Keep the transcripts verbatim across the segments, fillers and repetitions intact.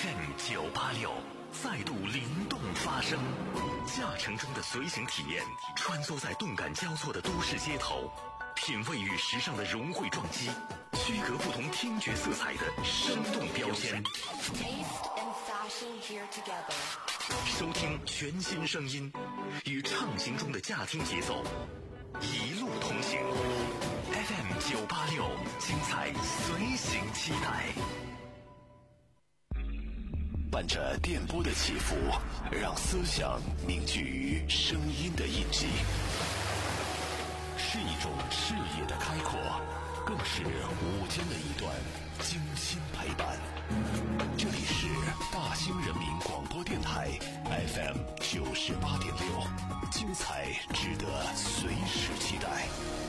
F M 九八六再度灵动发声，驾乘中的随行体验，穿梭在动感交错的都市街头，品味与时尚的融汇撞击，区隔不同听觉色彩的生动标签。收听全新声音，与畅行中的驾听节奏，一路同行。F M 九八六，精彩随行期待。伴着电波的起伏，让思想凝聚于声音的印记，是一种视野的开阔，更是午间的一段精心陪伴。这里是大兴人民广播电台 F M 九十八点六，精彩值得随时期待。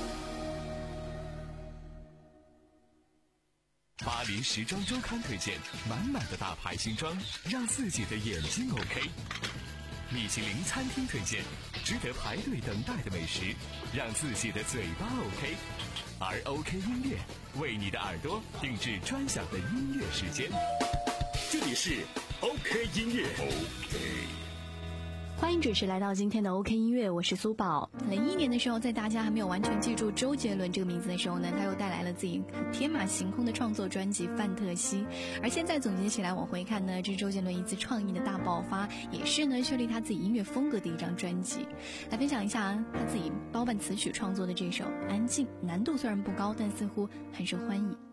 巴黎时装周刊推荐满满的大牌新装，让自己的眼睛 OK。米其林餐厅推荐值得排队等待的美食，让自己的嘴巴 OK。而 OK 音乐为你的耳朵定制专享的音乐时间。这里是 OK 音乐 OK。 欢迎准时来到今天的 OK 音乐，我是苏宝。零一年的时候，在大家还没有完全记住周杰伦这个名字的时候呢，他又带来了自己天马行空的创作专辑《范特西》。而现在总结起来往回看呢，这是周杰伦一次创意的大爆发，也是呢确立他自己音乐风格的一张专辑。来分享一下他自己包办词曲创作的这首《安静》，难度虽然不高，但似乎很受欢迎。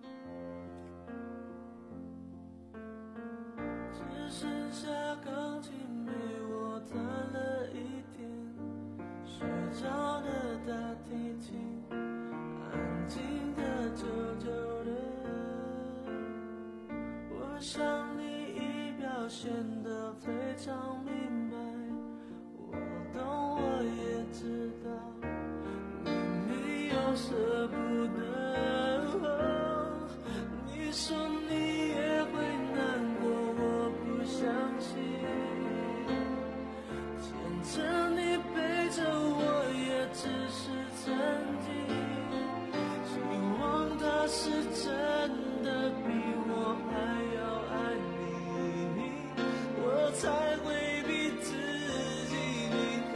只剩下钢琴陪我弹了一天，睡着的大提琴，安静的久久的。我想你已表现得非常明白，我懂我也知道，你没有舍不得。你说你也会难过，我不相信，牵着你陪着我也只是曾经，希望他是真的比我还要爱你，我才会逼自己离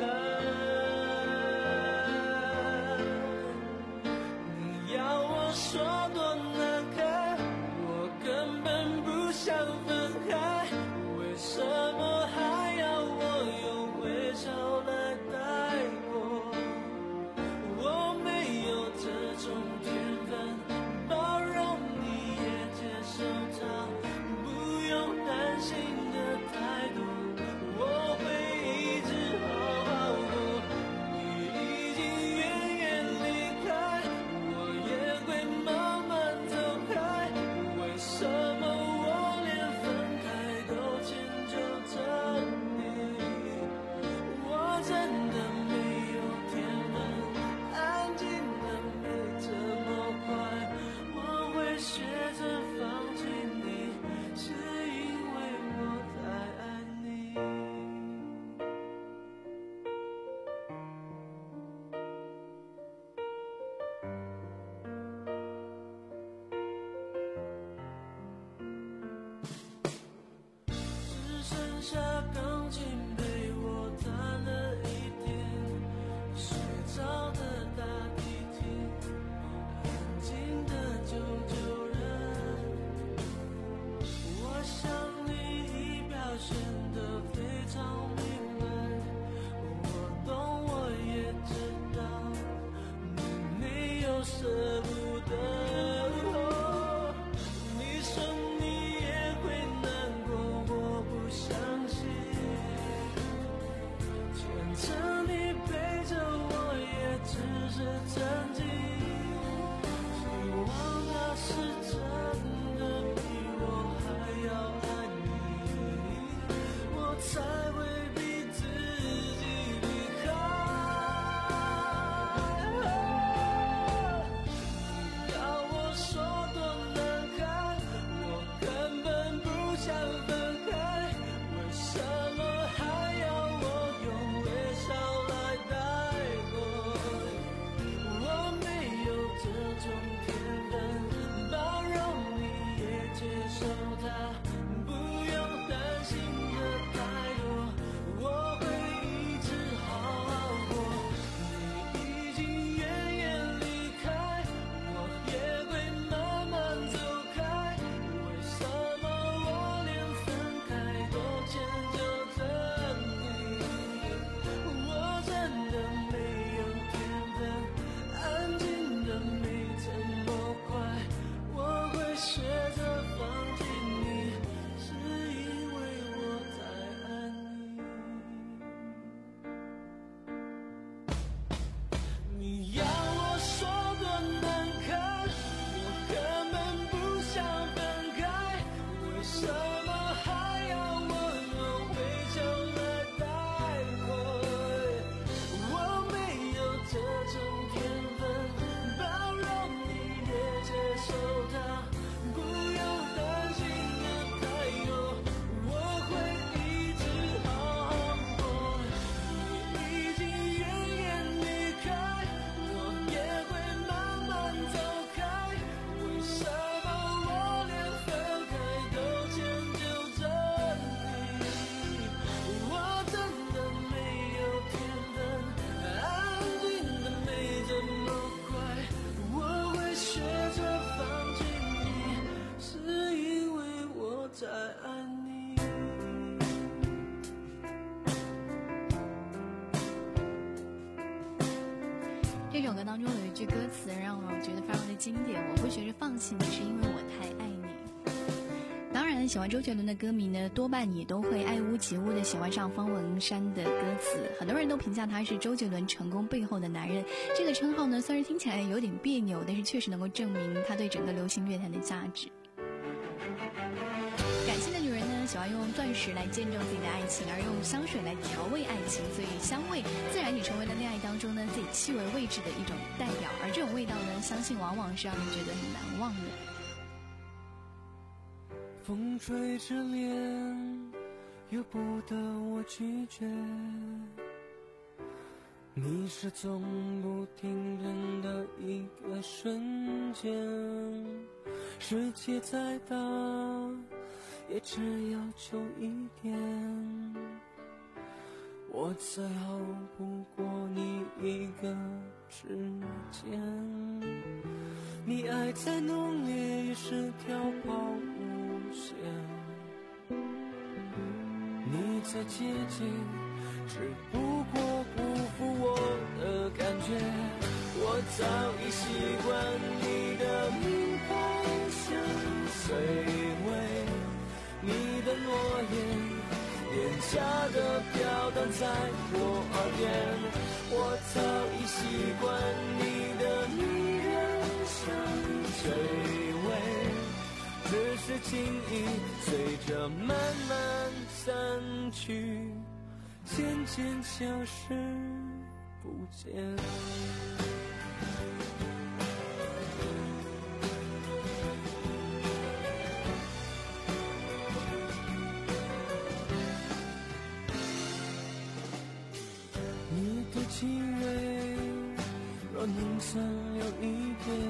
开。你要我说多难看，我根本不想分开，为什么还要我用微笑来带过？我没有这种天分，包容你也接受它，不用担心的太多，我会一直好好过。你已经远远离开，我也会慢慢走开，为什么我连分开都迁就着你？我真的没有天分，安静的没这么快，我会学着放弃你，是因为我太爱你。只剩下钢琴陪我弹了一天，睡着的大提琴，安静的久久人。我想你已表现得非常明白，我懂我也知道，你没有舍不得。你说你也会难过，我不相信，牵着你陪着我也只是曾经，希望他是真的比我还要爱你，我才会逼自己离开。你要我说多难看，我根本不想分开，为什么还要我用微笑来带过？我没有这种天分，包容你也接受它，不用这首歌当中有一句歌词让我觉得非常的经典，我会学着放弃你是因为我太爱你。当然喜欢周杰伦的歌迷呢，多半也都会爱屋及乌的喜欢上方文山的歌词，很多人都评价他是周杰伦成功背后的男人。这个称号呢，虽然听起来有点别扭，但是确实能够证明他对整个流行乐坛的价值。感性的女人呢，喜欢用钻石来见证自己的爱情，而用香水来调味爱情，所以香味自然也成为了恋爱当中呢自己气味位置的一种代表，而这种味道呢，相信往往是让人觉得很难忘的。 风吹着脸，由不得我拒绝，你是从不停顿的一个瞬间，世界再大也只要求一点，我再好不过你一个指尖，你爱再浓烈也是条抛物线，你再接近只不过不负我的感觉，我早已习惯你的名牌香水味，你的诺言廉价的飘荡在我耳边，我早已习惯你的迷人香水味，只是情意随着慢慢散去，渐渐消失不见。你的气味若能残留一点，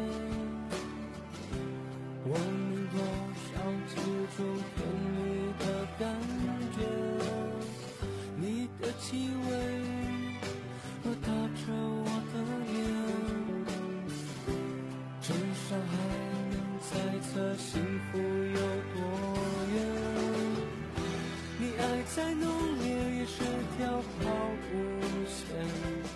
我能多少记住甜蜜的感觉，你的气味若搭着我的脸，至少还能猜测幸福有多远，你爱再浓烈也是条抛物线，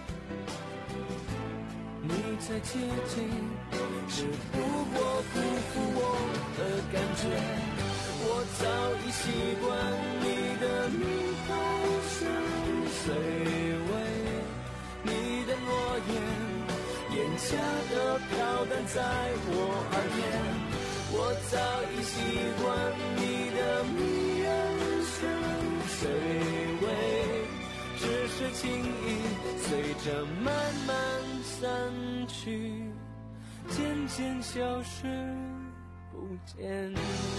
你再接近只不过不负我的感觉，我早已习惯你的名牌香水味，你的诺言廉价的飘荡在我耳边，我早已习惯你的迷人香水味，只是情意随着慢慢散去，渐渐消失不见。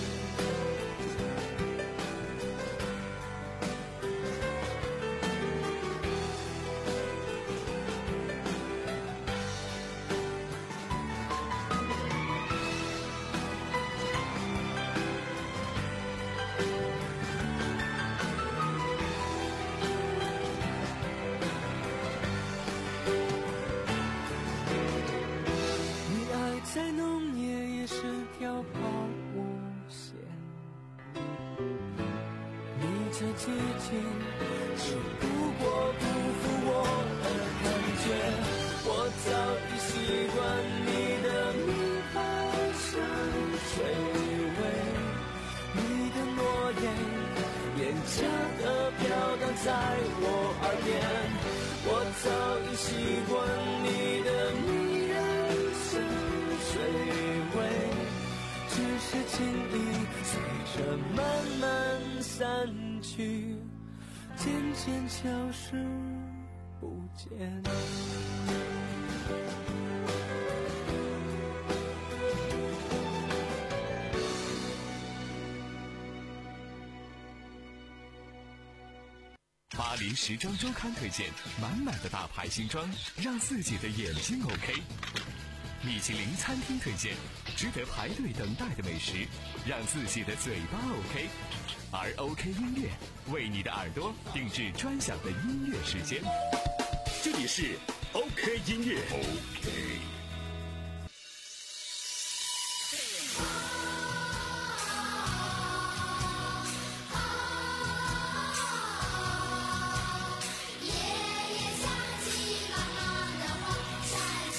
再浓烈也是条抛物线，你再接近只不过不负我的感觉，我早已习惯你的名牌香水味，你的诺言廉价的飘荡在我耳边，我早已习惯你的迷人香水味，只是情意随着慢慢散去，渐渐消失不见。 巴黎时装周刊推荐满满的大牌新装，让自己的眼睛 OK。米其林餐厅推荐值得排队等待的美食，让自己的嘴巴 OK。而 OK 音乐为你的耳朵定制专享的音乐时间。 这里是 OK 音乐 OK。 夜夜想起妈妈的话，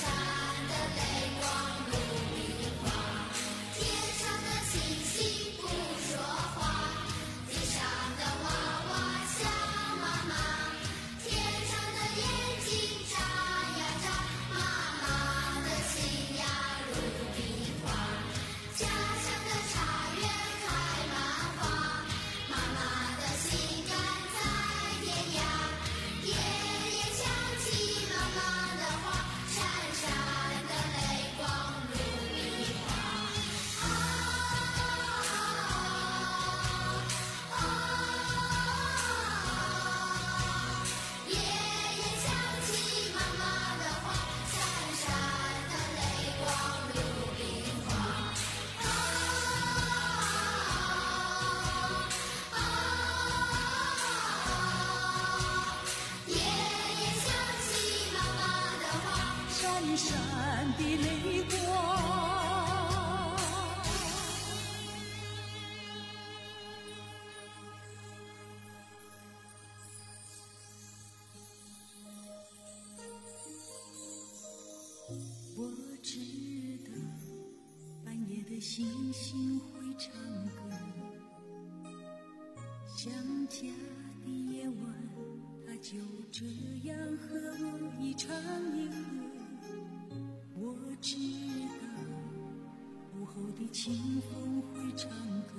星星会唱歌，想家的夜晚，它就这样和我一唱一和。我知道午后的清风会唱歌，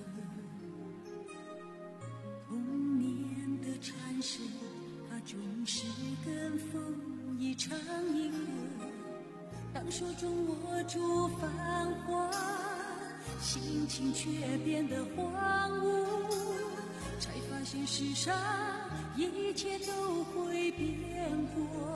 童年的蝉声，它总是跟风一唱一和。当手中握住繁华，心情却变得荒芜，才发现世上一切都会变过。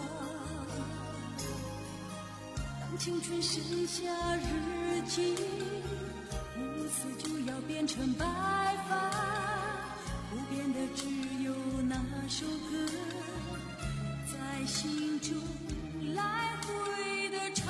当青春剩下日记，乌丝就要变成白发，不变的只有那首歌，在心中来回的唱。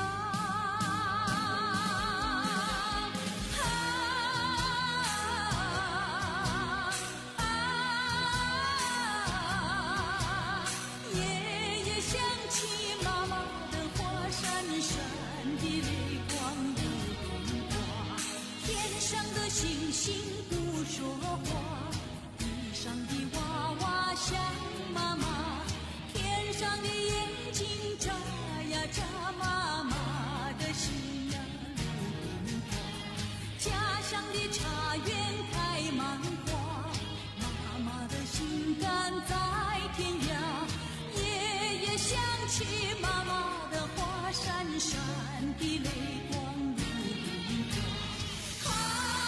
星星不说话，地上的娃娃想妈妈，天上的眼睛眨呀眨，妈妈的心呀如冬花，家乡的茶园开满花，妈妈的心肝在天涯，夜夜想起妈妈的话，闪闪的泪光如冬花。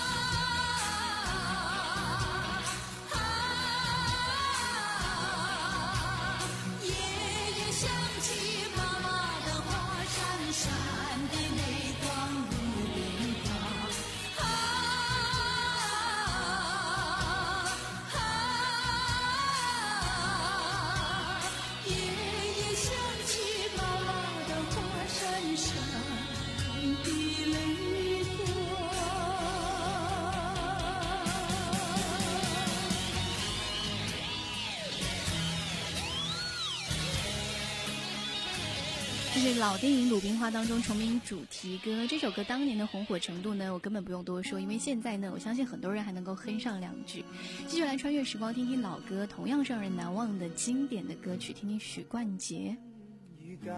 这是老电影《鲁冰花》当中重名主题歌。这首歌当年的红火程度呢，我根本不用多说，因为现在呢，我相信很多人还能够哼上两句。继续来穿越时光，听听老歌，同样是让人难忘的经典的歌曲，听听许冠杰。 與假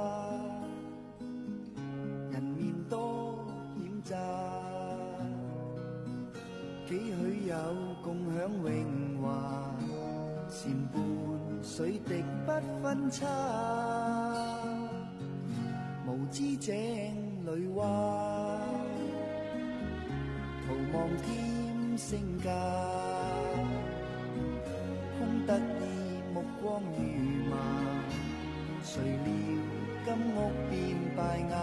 人面多險詐，幾許有共享榮華，檐畔水滴不分差。無知井裏蛙，徒望添聲價，空得意目光如麻，誰料金屋變敗瓦。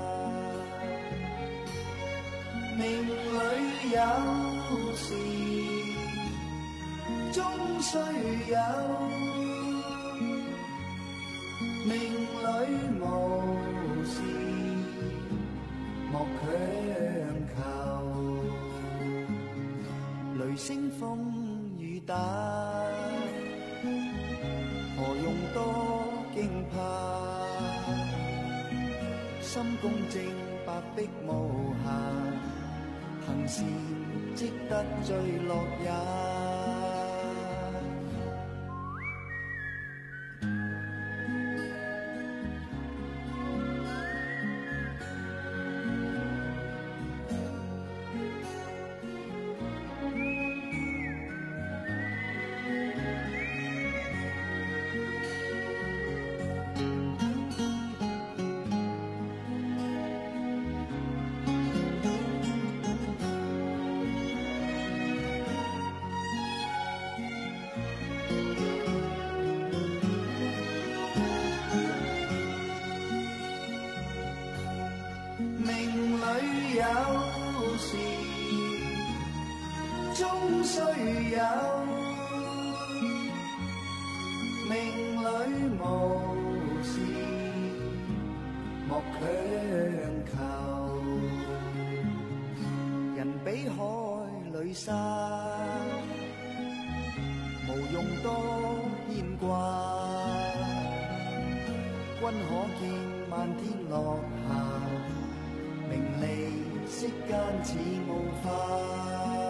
命裏有時終須有，命裏無事莫強求。雷聲風雨打，何用多驚怕？心公正白璧無瑕，行善積得最樂也。有時終須有，命裏無事莫強求。人比海裏沙，無用多牽掛。君可見漫天落霞，名利息間似霧化。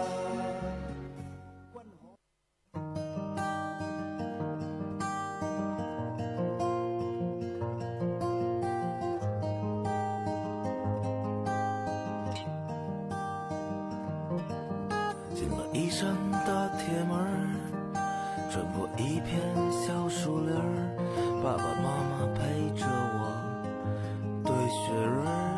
进了一扇大铁门，穿过一片小树林，爸爸妈妈陪着我堆雪人，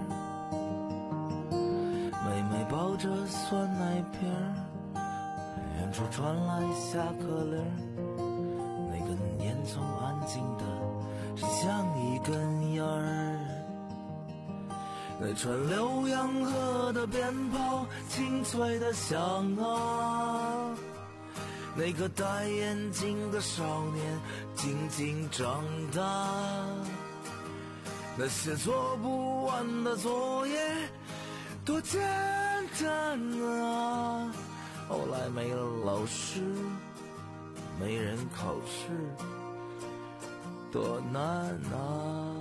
妹妹抱着酸奶瓶，远处传来下课铃，那根烟囱安静的是像一根烟儿，那串浏阳河的鞭炮清脆的响啊，那个戴眼镜的少年静静长大，那些做不完的作业多简单啊，后来没了老师，没人考试，多难啊。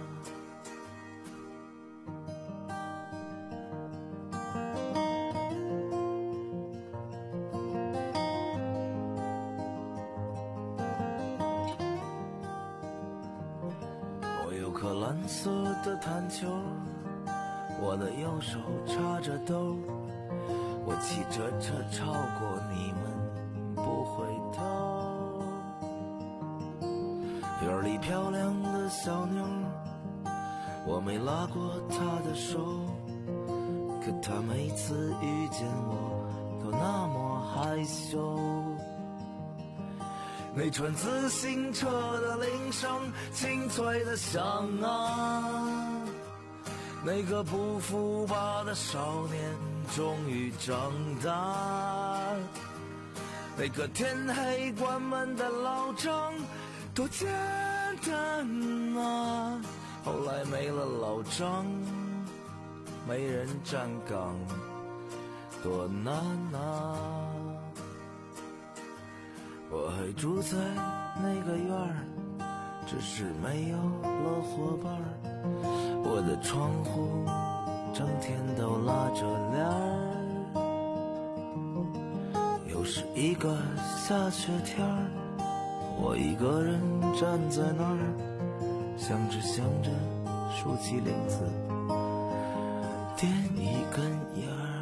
颗蓝色的弹球，我的右手插着兜，我骑着车超过你们不回头。院里漂亮的小妞，我没拉过她的手，可她每次遇见我都那么害羞。那串自行车的铃声清脆的响啊，那个不服吧的少年终于长大，那个天黑关门的老张多简单啊，后来没了老张，没人站岗，多难啊。我还住在那个院儿，只是没有了伙伴儿，我的窗户整天都拉着帘儿，又是一个下雪天儿，我一个人站在那儿，想着想着竖起领子点一根烟儿。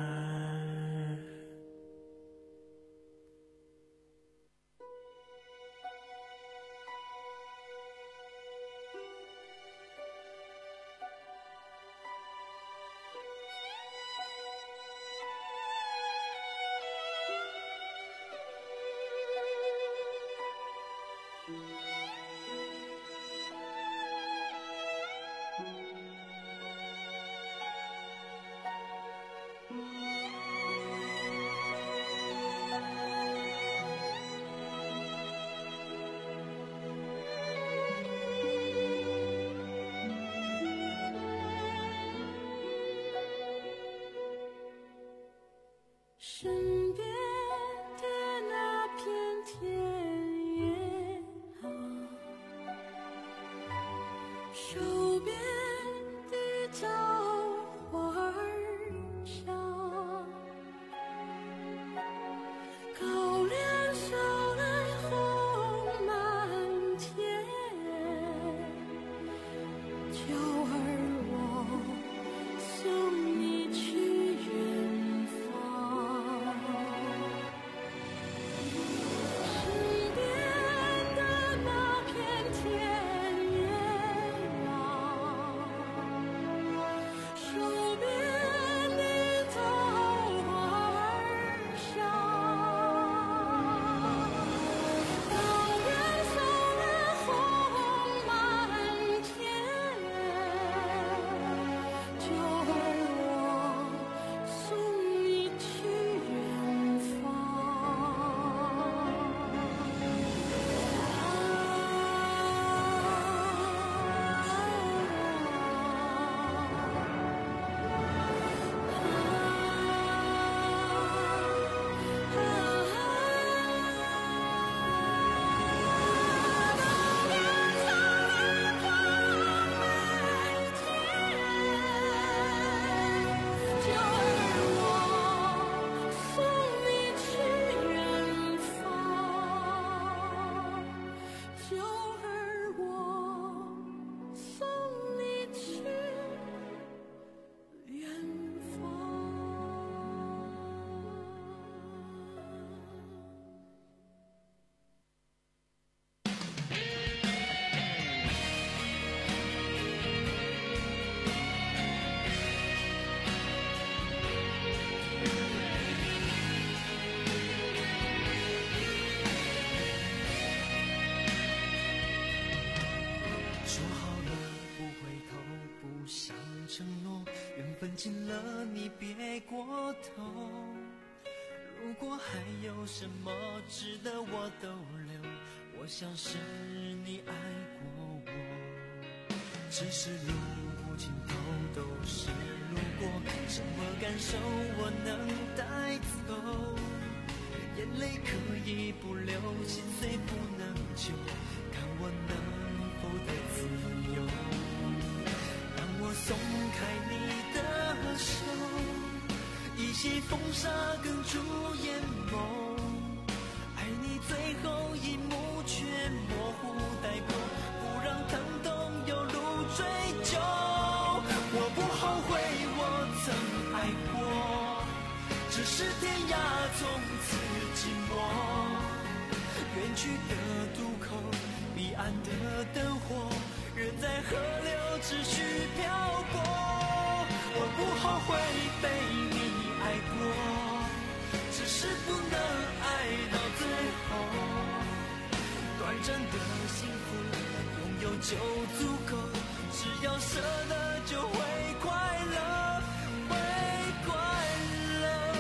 紧了你别过头，如果还有什么值得我逗留，我想是你爱过我，只是路无尽头都是路过，什么感受我能带走，眼泪可以不流，心碎不能救，看我能否得自由。当我松开你的手，一袭风沙哽住眼眸，爱你最后一幕却模糊带过，不让疼痛有路追究。我不后悔我曾爱过，只是天涯从此寂寞，远去的渡口，彼岸的灯火，人在河流持续漂泊。我不后悔被你爱过，只是不能爱到最后，短暂的幸福拥有就足够，只要舍得就会快乐，会快乐。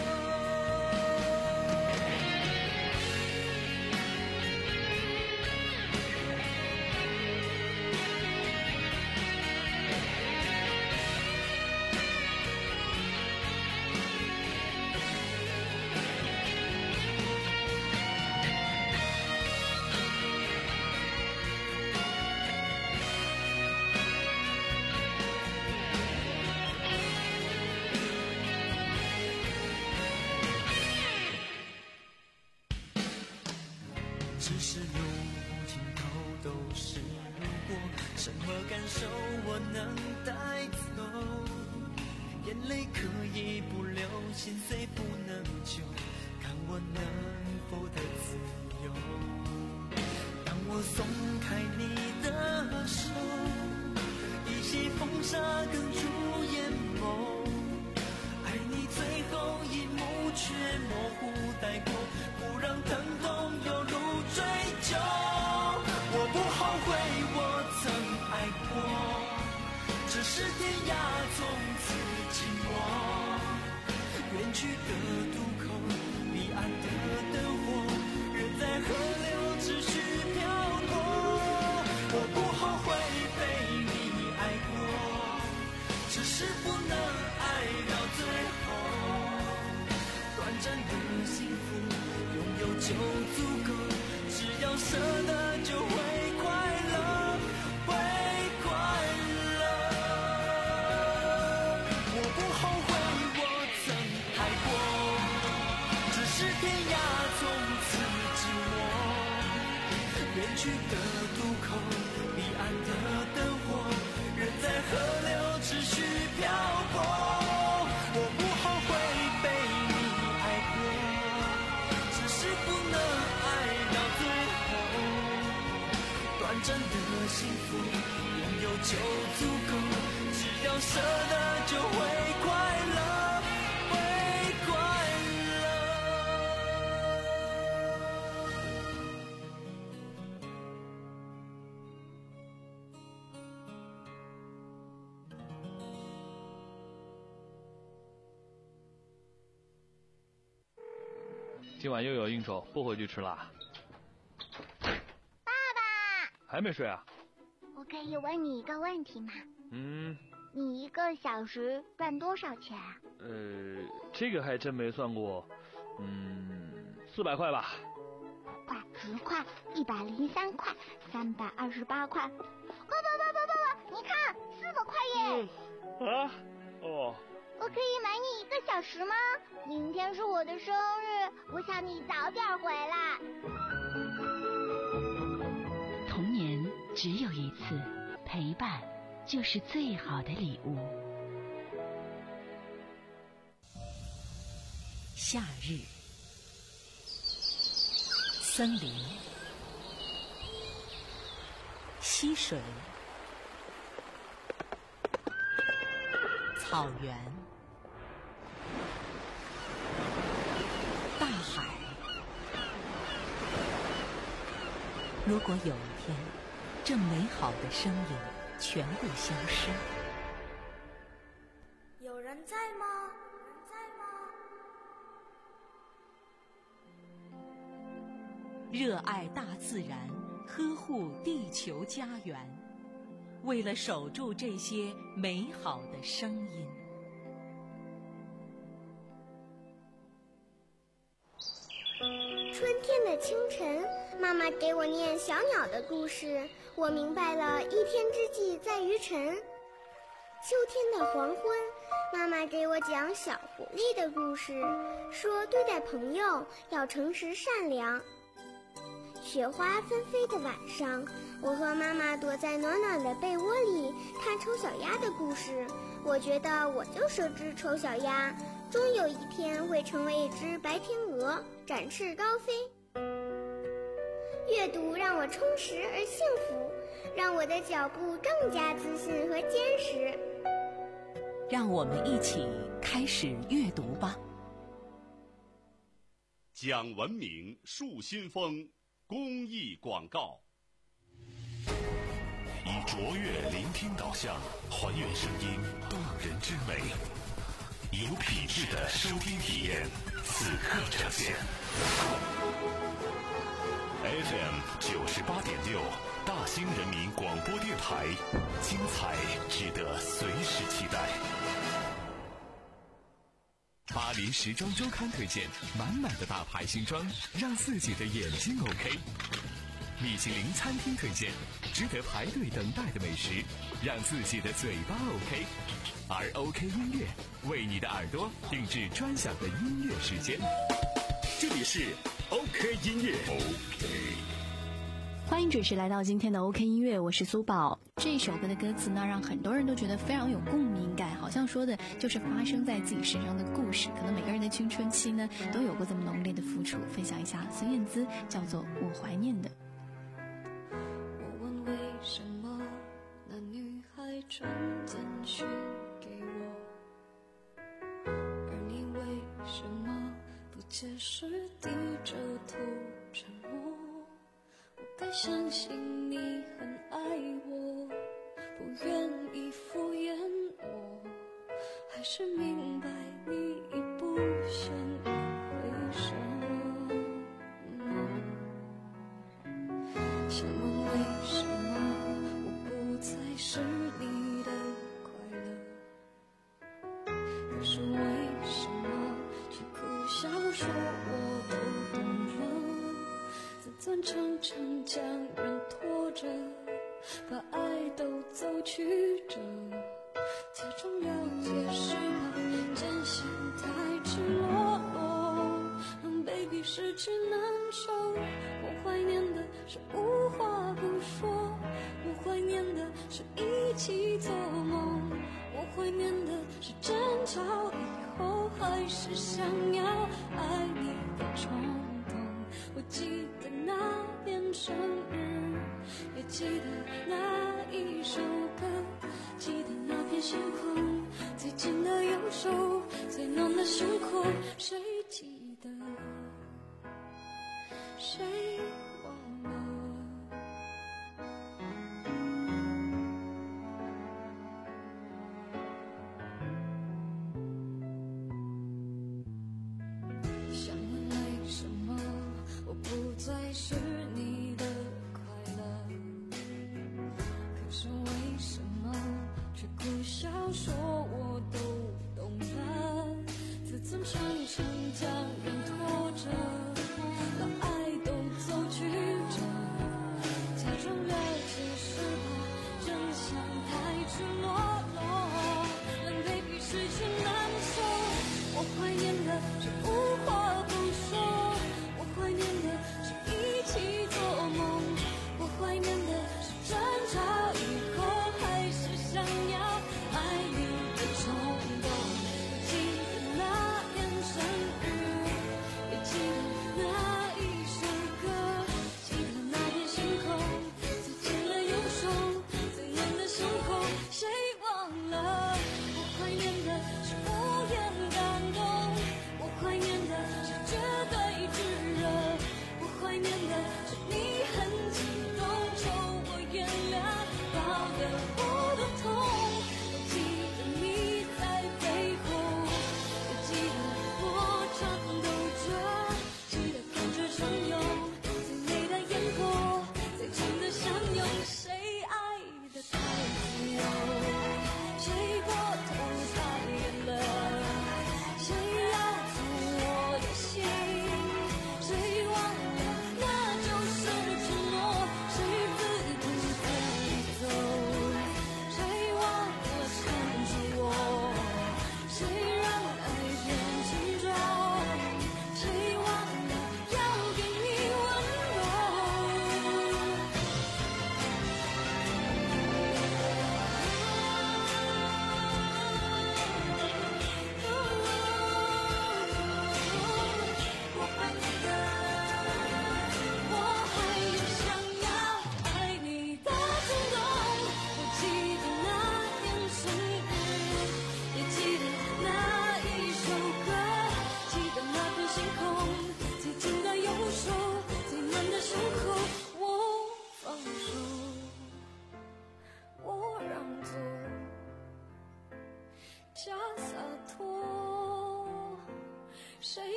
只是路无尽头都是路过，什么感受我能带走，眼泪可以不流，心碎不能救，看我能否得自由。当我松开你的手，一袭风沙哽住眼眸，爱你最后一幕却模糊带过，不让疼痛有路追究。我不后悔我曾爱过，只是天涯从此寂寞，远去的渡口，彼岸的灯火，人在河流持续漂泊。我不后悔被你爱过，只是不能爱到最后，短暂的幸福拥有就足够，只要舍得就会快乐，会快乐。我不后悔我曾爱过，只是天涯从此寂寞，远去的渡口，彼岸的灯火，人在河流持续漂泊。我不后悔被你爱过，只是不能爱到最后，短暂的幸福拥有就足够，只要舍得就会快乐，会快乐。 今晚又有应酬，不回去吃了。 爸爸， 还没睡啊？ 我可以问你一个问题吗？ 嗯。 你一个小时赚多少钱啊？ 呃，这个还真没算过。嗯，四百块吧。 五块、十块、一百零三块、三百二十八块。爸爸爸爸爸爸，你看，四百块耶！ 嗯、啊？哦。 我可以买你一个小时吗？明天是我的生日，我想你早点回来。 童年只有一次，陪伴就是最好的礼物。夏日，森林，溪水，草原，大海。如果有一天，这美好的声音全部消失， 有人在热爱大自然，呵护地球家园，为了守住这些美好的声音。 春天的清晨，妈妈给我念小鸟的故事，我明白了一天之计在于晨。秋天的黄昏，妈妈给我讲小狐狸的故事，说对待朋友要诚实善良。雪花纷飞的晚上，我和妈妈躲在暖暖的被窝里看丑小鸭的故事，我觉得我就是只丑小鸭，终有一天会成为一只白天鹅，展翅高飞。阅读让我充实而幸福，让我的脚步更加自信和坚实。 让我们一起开始阅读吧。 讲文明树新风公益广告，以卓越聆听导向，还原声音动人之美，有品质的收听体验，此刻呈现。F M 九十八点六，大兴人民广播电台，精彩值得随时期待。 巴黎时装周刊推荐满满的大牌新装，让自己的眼睛 OK。米其林餐厅推荐值得排队等待的美食，让自己的嘴巴 OK。而 OK 音乐为你的耳朵定制专享的音乐时间。这里是 OK 音乐 OK。 欢迎准时来到今天的 OK 音乐，我是苏宝。这首歌的歌词呢，让很多人都觉得非常有共鸣感，好像说的就是发生在自己身上的故事。可能每个人的青春期呢，都有过这么浓烈的付出。分享一下孙燕姿叫做《我怀念的》。 我问为什么那女孩传简讯给我，而你为什么不解释，低着头沉默？我该相信你很爱我，不愿意敷衍我，还是明白你已不想一回首？想问为什么我不再是你的快乐，可是为什么却苦笑说我都懂了？自尊常常将人拖着，把爱都走曲折，假装了解是怕真心太赤裸裸，让 baby 失去难受。我怀念的是无话不说，我怀念的是一起做梦，我怀念的是争吵以后还是想要爱你的冲动。我记得那年生日，也记得那一首歌，记得那片星空，最紧的右手，最暖的胸口，谁记得？谁忘了？想问为什么我不再是你的快乐，可是为什么却苦笑说我都懂了？自尊常常将人拖着，把爱都走曲折，假装了解是怕真相太赤裸裸，让 baby 失去难受。我怀念的是无话不说，我怀念的是一起做梦，我怀念的是争吵以后还是想要爱你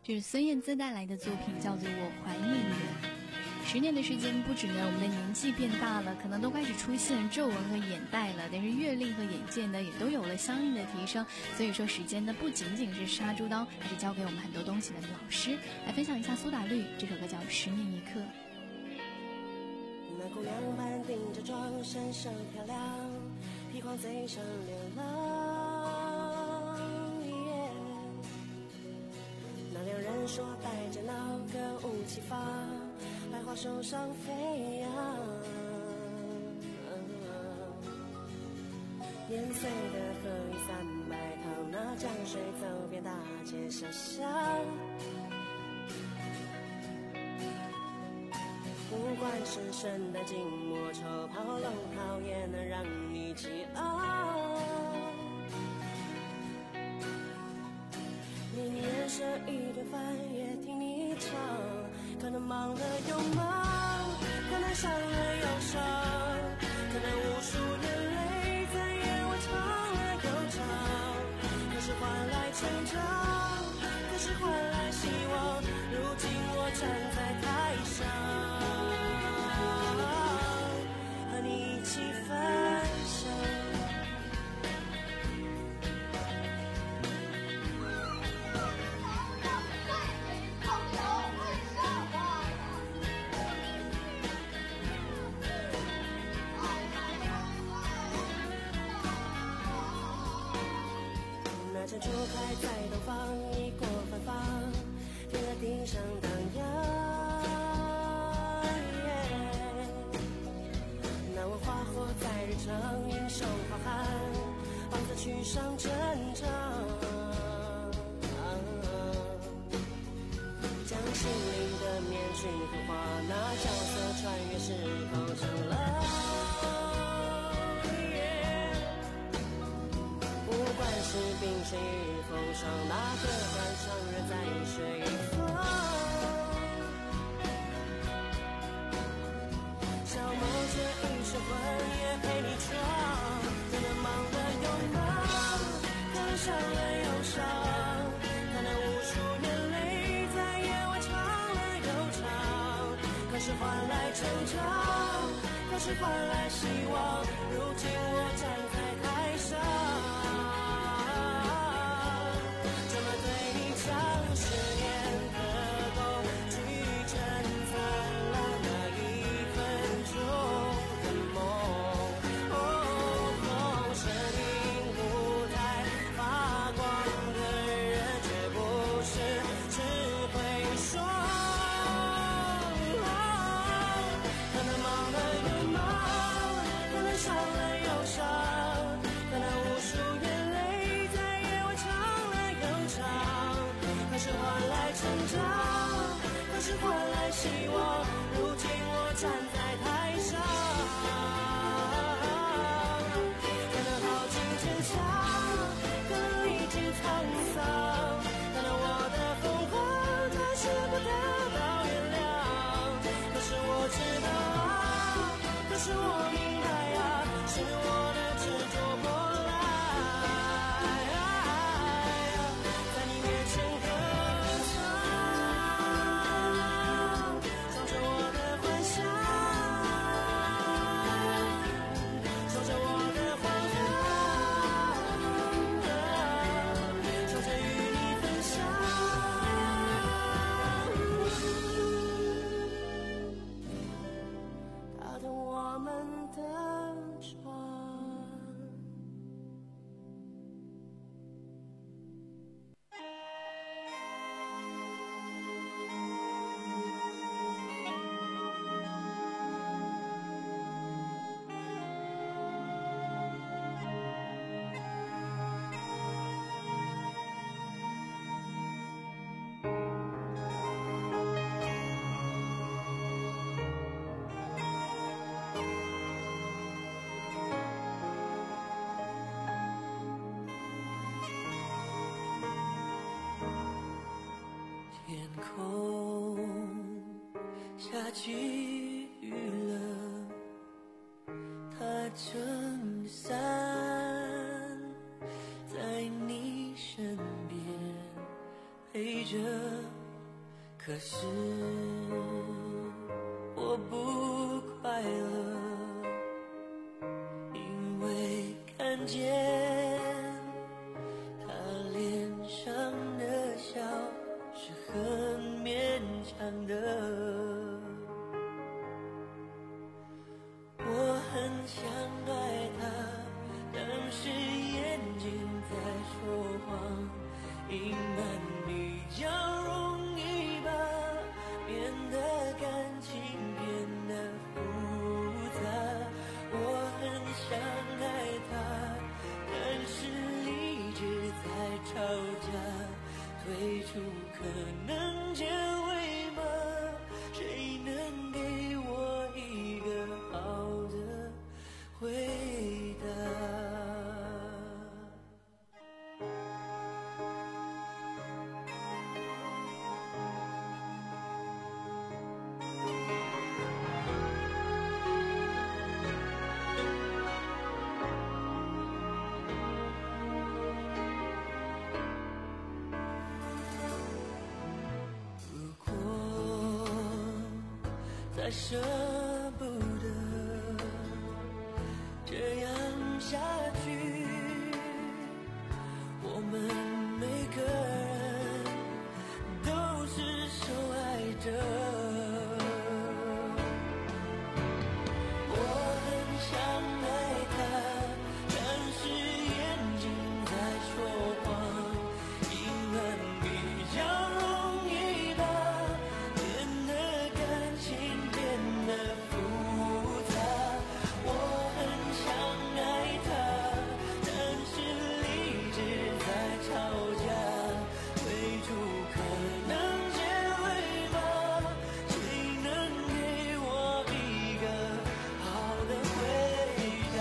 这是孙燕姿带来的作品，叫做《我怀念你》。十年的时间，不止呢我们的年纪变大了，可能都开始出现皱纹和眼袋了，但是阅历和眼界呢也都有了相应的提升。所以说时间呢不仅仅是杀猪刀，还是教给我们很多东西的老师。来分享一下苏打绿这首歌叫《十年一刻》。 那姑娘满顶着妆，闪闪漂亮，披黄嘴上流浪、yeah、那两人说带着那歌舞齐发，百花手上飞扬、年岁的河里三百趟，那江水走遍大街小巷，不管是圣诞静默丑跑龙套，也能让你激昂。你眼神一顿饭也听你唱，可能忙了又忙，可能伤了又伤，可能无数眼泪在夜晚唱了又唱，可是换来成长，可是换来希望。如今我站在台上，和你一起分享。那珍珠开在东方，一过芬芳，天在地上荡漾、yeah、那文花火在日常，英雄好汉帮着去上战场、啊、将心灵的面具刻画，那角色穿越时空成了是冰雪与风霜，那个断肠人在水一方，消磨着一身魂也陪你闯，可能忙了又忙，可能伤了又伤，可能无数眼泪在夜晚唱了又唱，可是换来成长，可是换来希望。如今我站在台上，希望。如今我站在台上，可能耗尽坚强，可能历经沧桑，可能我的疯狂暂时不得到原谅，可是我知道啊，可是我明白啊，是我的执着破烂，在你面前歌唱。天空下起雨了，它撑伞在你身边陪着可是我不快乐，因为看见他脸上的笑是很勉强的。我很想爱他，但是眼睛在说谎，隐瞒比较容易吧，变得感情变得复杂。我很想爱他，但是理智在吵架，退出可能结尾吗？谁能给我一个好的回答？再舍不得这样下去，我们每个人都是受害者。我很想爱他，但是眼睛在说谎，隐瞒比较容易吧，变得感情变得复杂。我很想爱他，但是理智在吵架，退出可能结尾吧，谁能给我一个好的回答？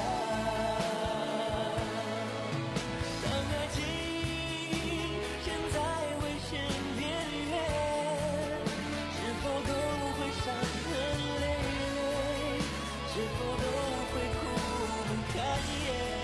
当爱情陷在危险边缘，是否都会伤痕累累，是否都会苦不堪言？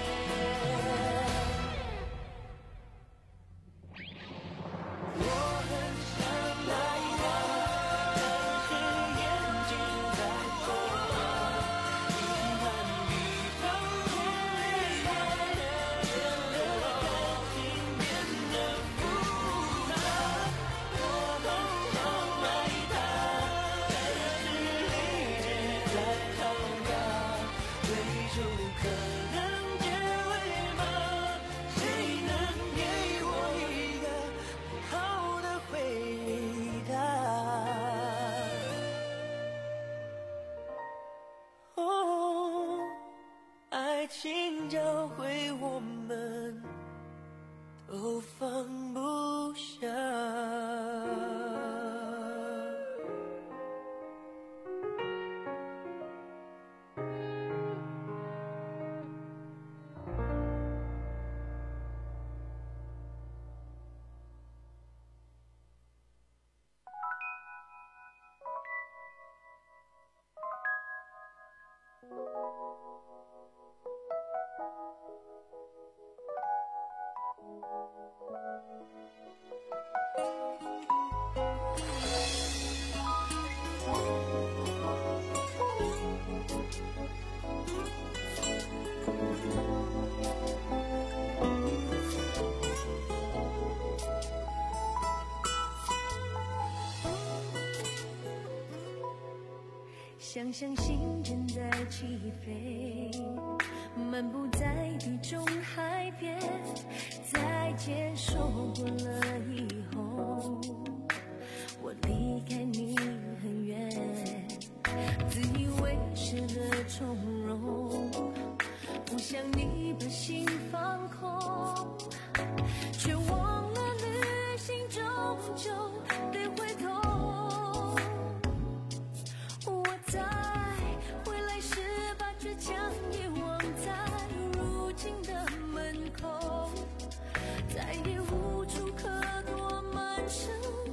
我很想爱他，但是眼睛在说谎，隐瞒比较容易吧，变得感情变得复杂。我很想爱他，但是理智在吵架，退出可能结尾吗？谁能给我一个好的回答？哦，爱情教会我们都放不下。 想象心正在起飞，漫步在地中海边，再见说过了以后，我离开你很远，自以为是的从容，不想你把心放空，却忘了旅行终究得回头。我在回来时把倔强遗忘在如今的门口，再也无处可躲，满城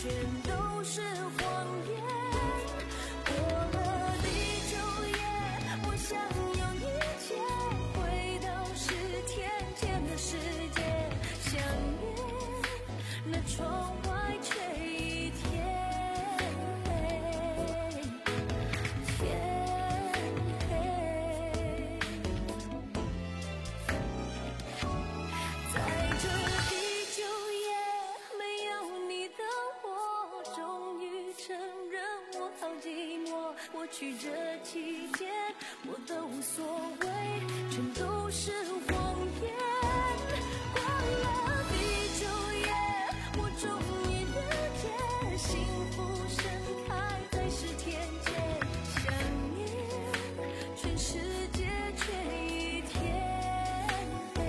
全都是谎言。过了地久夜，我想有一天回到十天前的世界，想念那窗外却一天天黑。在这地久夜，没有你的我，终于承认我好寂寞。过去这期间，我都无所谓，全都是谎言。过了地久夜，我终于了解，幸福盛开在十天间，想念全世界却一天黑。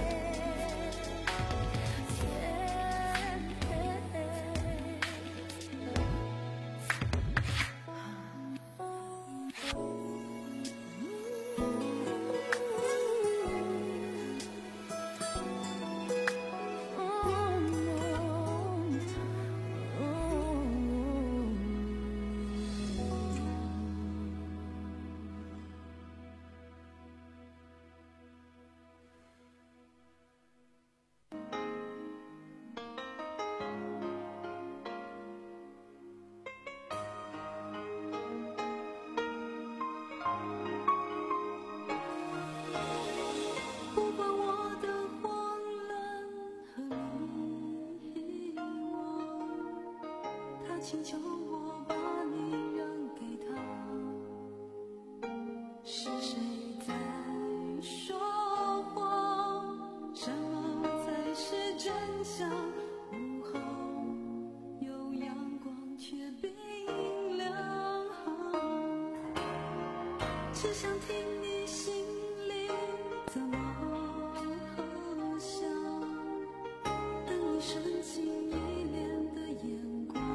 不管我的慌乱和你我，他请求我把你让给他。是谁在说谎？什么才是真相？午后有阳光却冰凉，只想听你心里怎么想，等你深情依恋的眼光。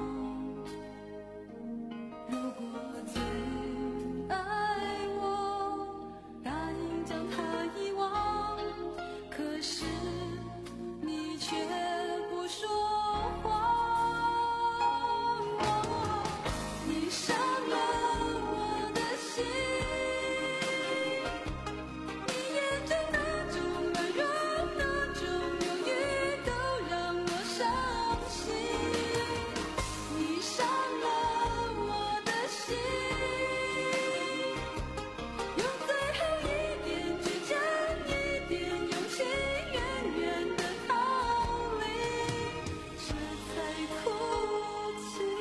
如果最爱我，答应将它遗忘，可是你却不说谎。你伤了我的心，你眼中那种软弱，那种犹豫，都让我伤心。你伤了我的心，用最后一点倔强，一点勇气，远远的逃离，这才哭泣。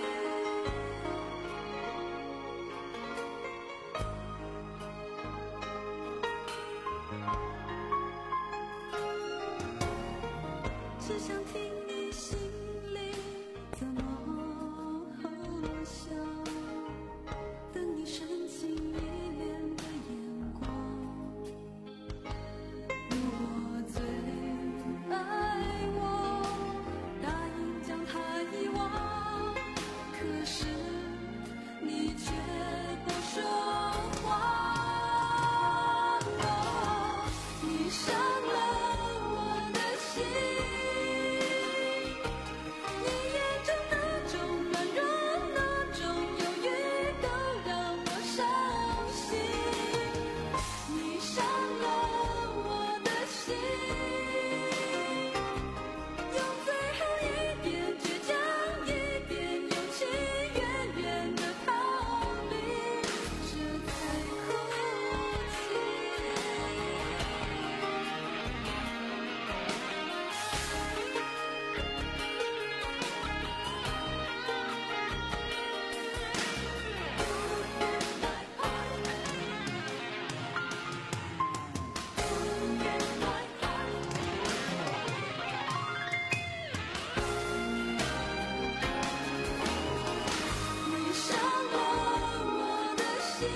只想听你心里怎么想，等你深情依恋的眼光。如果最爱我，答应将它遗忘，可是你却不说谎。你伤了我的心，你眼中那种软弱，那种犹豫，都让我伤心。你伤了我的心，用最后一点倔强，一点勇气，远远的逃离，这才哭泣。你伤了我的心，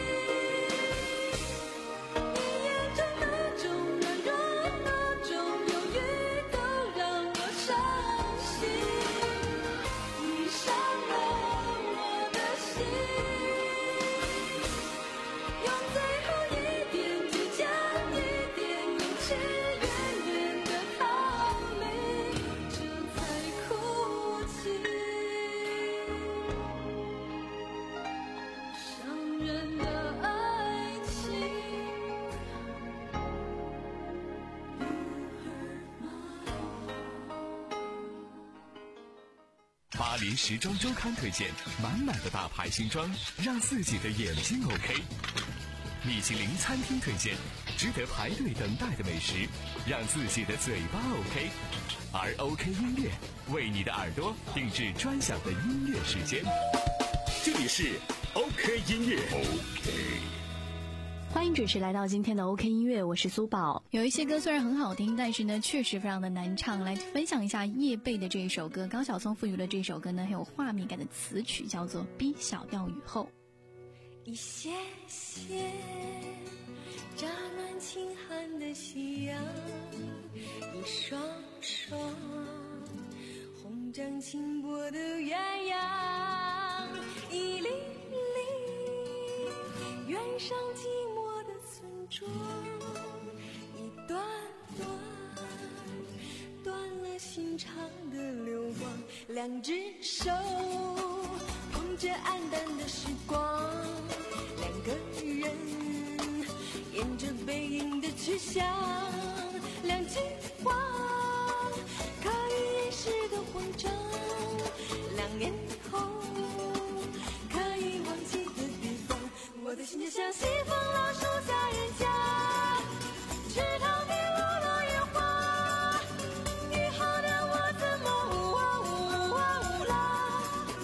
你眼中那种软弱，那种犹豫，都让我伤心。你伤了我的心，用最后一点倔强，一点勇气，远远的逃离，这才哭泣。 巴黎时装周刊推荐满满的大牌新装，让自己的眼睛 OK。米其林餐厅推荐值得排队等待的美食，让自己的嘴巴 OK。而 OK 音乐为你的耳朵定制专享的音乐时间。这里是 OK 音乐 OK。 欢迎准时来到今天的 OK 音乐，我是苏宝。有一些歌虽然很好听，但是呢确实非常的难唱。来分享一下叶蓓的这一首歌，高晓松赋予了这首歌呢很有画面感的词曲，叫做《B 小调雨后》。 一些些乍暖轻寒的夕阳，一双双红掌轻拨的鸳鸯，一粒粒远上寂寞的村庄，一段段断了心肠的流光，两只手捧着黯淡的时光，两个人沿着背影的去向，两句话可以掩饰的慌张，两年后可以忘记的地方，我的心就像西风老树下人家，池塘边落落叶花，雨后的我怎么呜啊呜啊呜啦。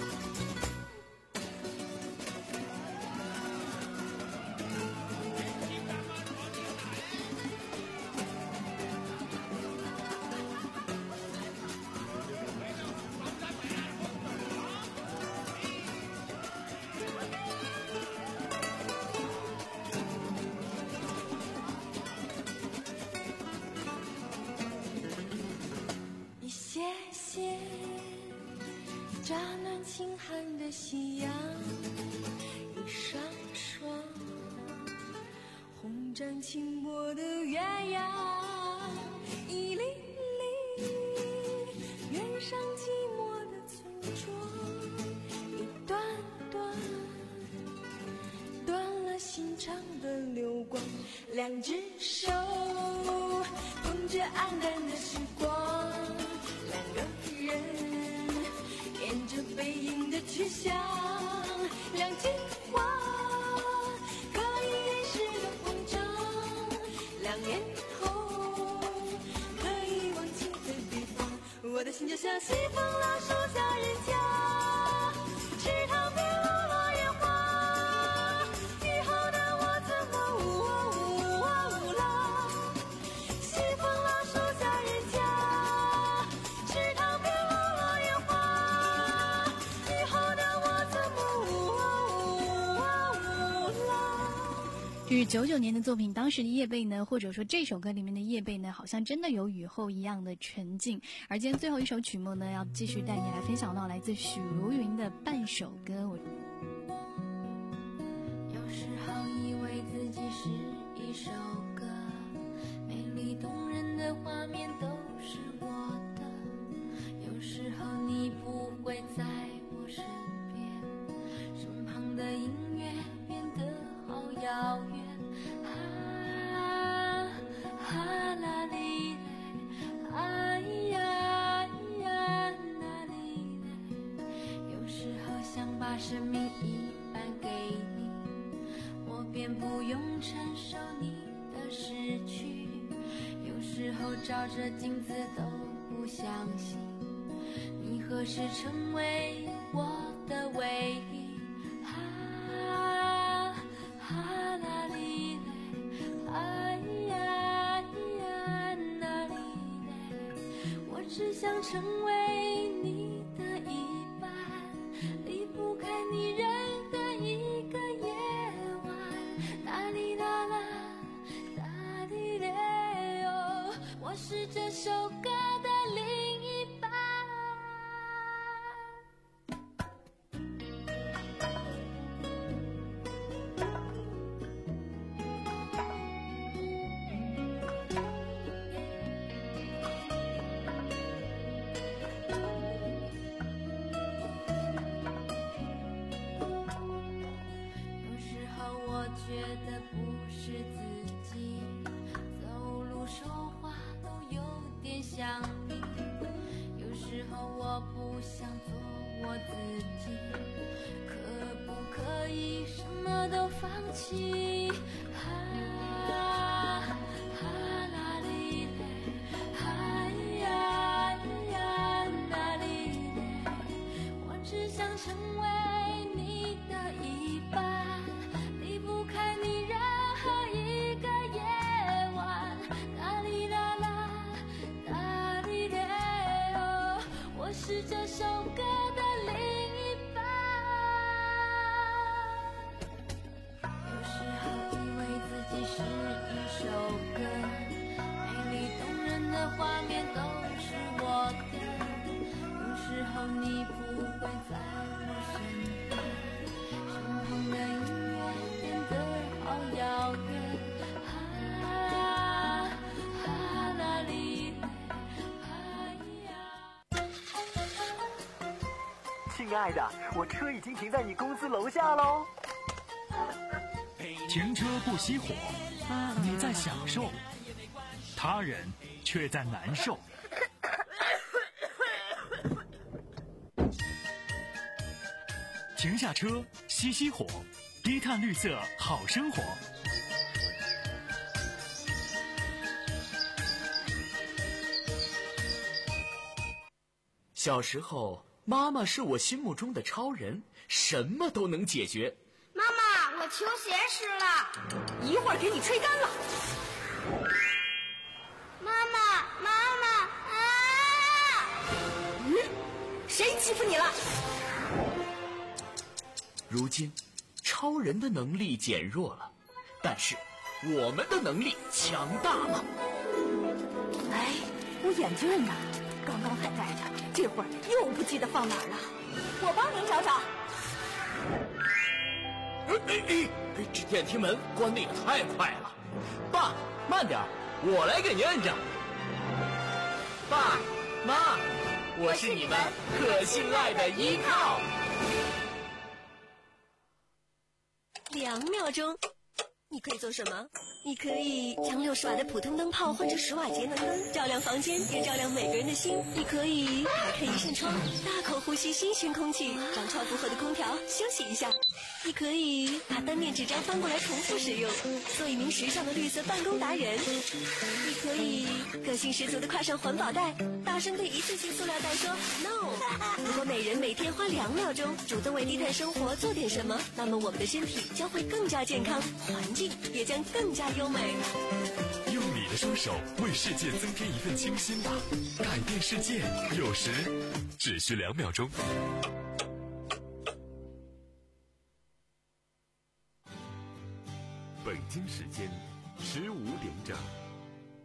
一些些乍暖轻寒的夕阳，一双双红掌轻拨的鸳鸯，一粒粒远上寂寞的村庄，一段段断了心肠的流光，两只手捧着黯淡的时光，两个人沿着背影的去向，两句话可以掩饰的慌张，两年后可以忘记的地方，我的心就像西风老树下人家，池塘边落落叶花，雨后的我怎么呜啊呜啊呜啦，西风老树下人家，池塘边落落叶花，雨后的我怎么呜啊呜啊呜啦。 这是九九年的作品，当时的叶蓓呢，或者说这首歌里面的叶蓓呢，好像真的有雨后一样的纯净。而今天最后一首曲目呢，要继续带你来分享到来自许茹芸的《半首歌》。我有时候以为自己是一首歌，美丽动人的画面都是我的，有时候你不会在我身边，身旁的音乐变得好遥远，啊啊啦哩嘞，哎呀呀那哩嘞，有时候想把生命一半给你，我便不用承受你的失去，有时候照着镜子都不相信，你何时成为我的唯一，啊啊啦哩嘞，哎呀呀那哩嘞，我只想成为你的一半，离不开你任何一个夜晚，哒哩啦啦哒哩嘞哟，我是这首歌的另一半。有时候我觉得不是自己，走路说话都有点像你，有时候我不想做我自己，可不可以什么都放弃？哈哈啦哩嘞，嗨呀呀啦哩嘞，我只想成为你的一半，离不开你任何一个夜晚。哒哩啦啦，哒哩嘞哦，我是这首歌的另一半。有时候以为自己是一首歌，美丽动人的画面都是我的。有时候你不会在我身边，身旁的音乐变得好遥远。哈哈啦哩嘞，嗨呀。 亲爱的，我车已经停在你公司楼下喽。 停车不熄火，你在享受，他人却在难受。停下车，熄熄火，低碳绿色好生活。 小时候，妈妈是我心目中的超人，什么都能解决。 妈妈，我球鞋湿了， 一会儿给你吹干了。 妈妈，妈妈啊！ 嗯，谁欺负你了？ 如今，超人的能力减弱了，但是我们的能力强大了。 哎，我眼镜呢？刚刚还戴着，这会儿又不记得放哪儿了。我帮您找找。 哎哎哎！这电梯门关得也太快了。爸，慢点，我来给您摁着。爸妈，我是你们可信赖的依靠。 两秒钟，你可以做什么？你可以将六十瓦的普通灯泡换成十瓦节能灯，照亮房间，也照亮每个人的心。你可以打开一扇窗，大口呼吸新鲜空气，让超负荷的空调休息一下。你可以把单面纸张翻过来重复使用，做一名时尚的绿色办公达人。你可以个性十足的挎上环保袋，大声对一次性塑料袋说 no。如果每人每天花两秒钟主动为低碳生活做点什么，那么我们的身体将会更加健康，环境也将更加优美。 用你的双手为世界增添一份清新吧，改变世界有时只需两秒钟。 北京时间十五点整。